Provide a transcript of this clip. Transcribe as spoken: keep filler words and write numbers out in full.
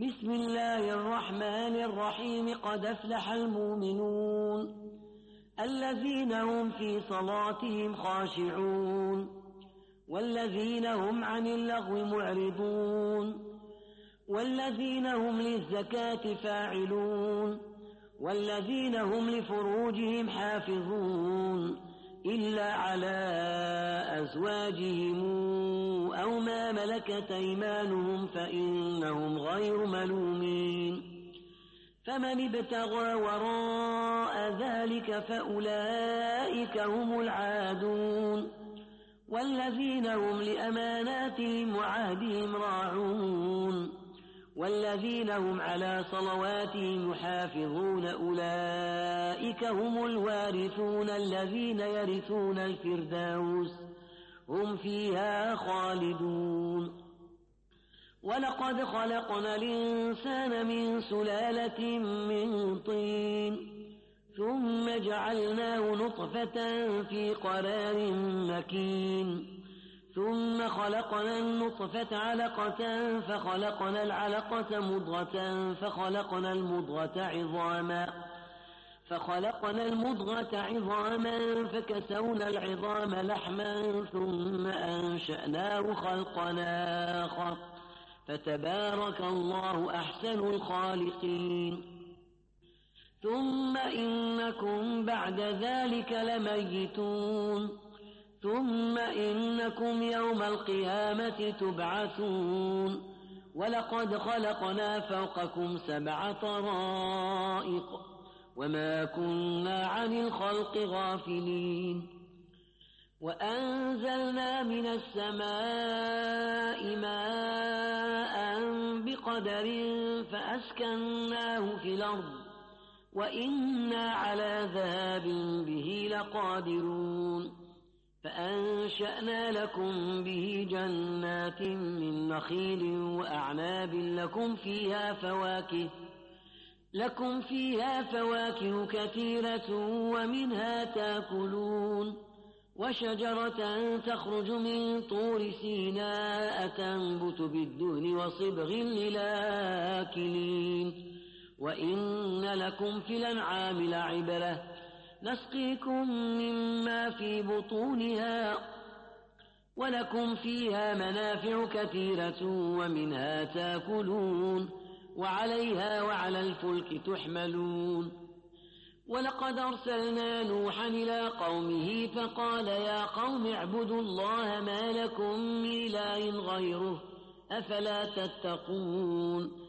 بسم الله الرحمن الرحيم. قد أفلح المؤمنون الذين هم في صلاتهم خاشعون والذين هم عن اللغو معرضون والذين هم للزكاة فاعلون والذين هم لفروجهم حافظون إلا على أزواجهم أو ما ملكت أيمانهم فإنهم غير ملومين. فمن ابتغى وراء ذلك فأولئك هم العادون والذين هم لأماناتهم وعهدهم راعون والذين هم على صلواتهم يحافظون أولئك هم الوارثون الذين يرثون الفردوس هم فيها خالدون. ولقد خلقنا الإنسان من سلالة من طين ثم جعلناه نطفة في قرار مكين ثم خلقنا النطفة علقة فخلقنا العلقة مضغة فخلقنا المضغة عظاما فخلقنا المضغة عظاما فكسونا العظام لحما ثم أنشأناه خلقا آخر فتبارك الله أحسن الخالقين. ثم إنكم بعد ذلك لميتون ثم إنكم يوم القيامة تبعثون. ولقد خلقنا فوقكم سبع طرائق وما كنا عن الخلق غافلين. وأنزلنا من السماء ماء بقدر فأسكناه في الأرض وإنا على ذهاب به لقادرون. فأنشأنا لكم به جنات من نخيل وأعناب لكم فيها فواكه لكم فيها فواكه كثيرة ومنها تأكلون. وشجرة تخرج من طور سيناء تنبت بالدهن وصبغ للآكلين. وإن لكم في الأنعام لعبرة نسقيكم مما في بطونها ولكم فيها منافع كثيرة ومنها تأكلون وعليها وعلى الفلك تحملون. ولقد أرسلنا نوحا إلى قومه فقال يا قوم اعبدوا الله ما لكم من إله غيره أفلا تتقون.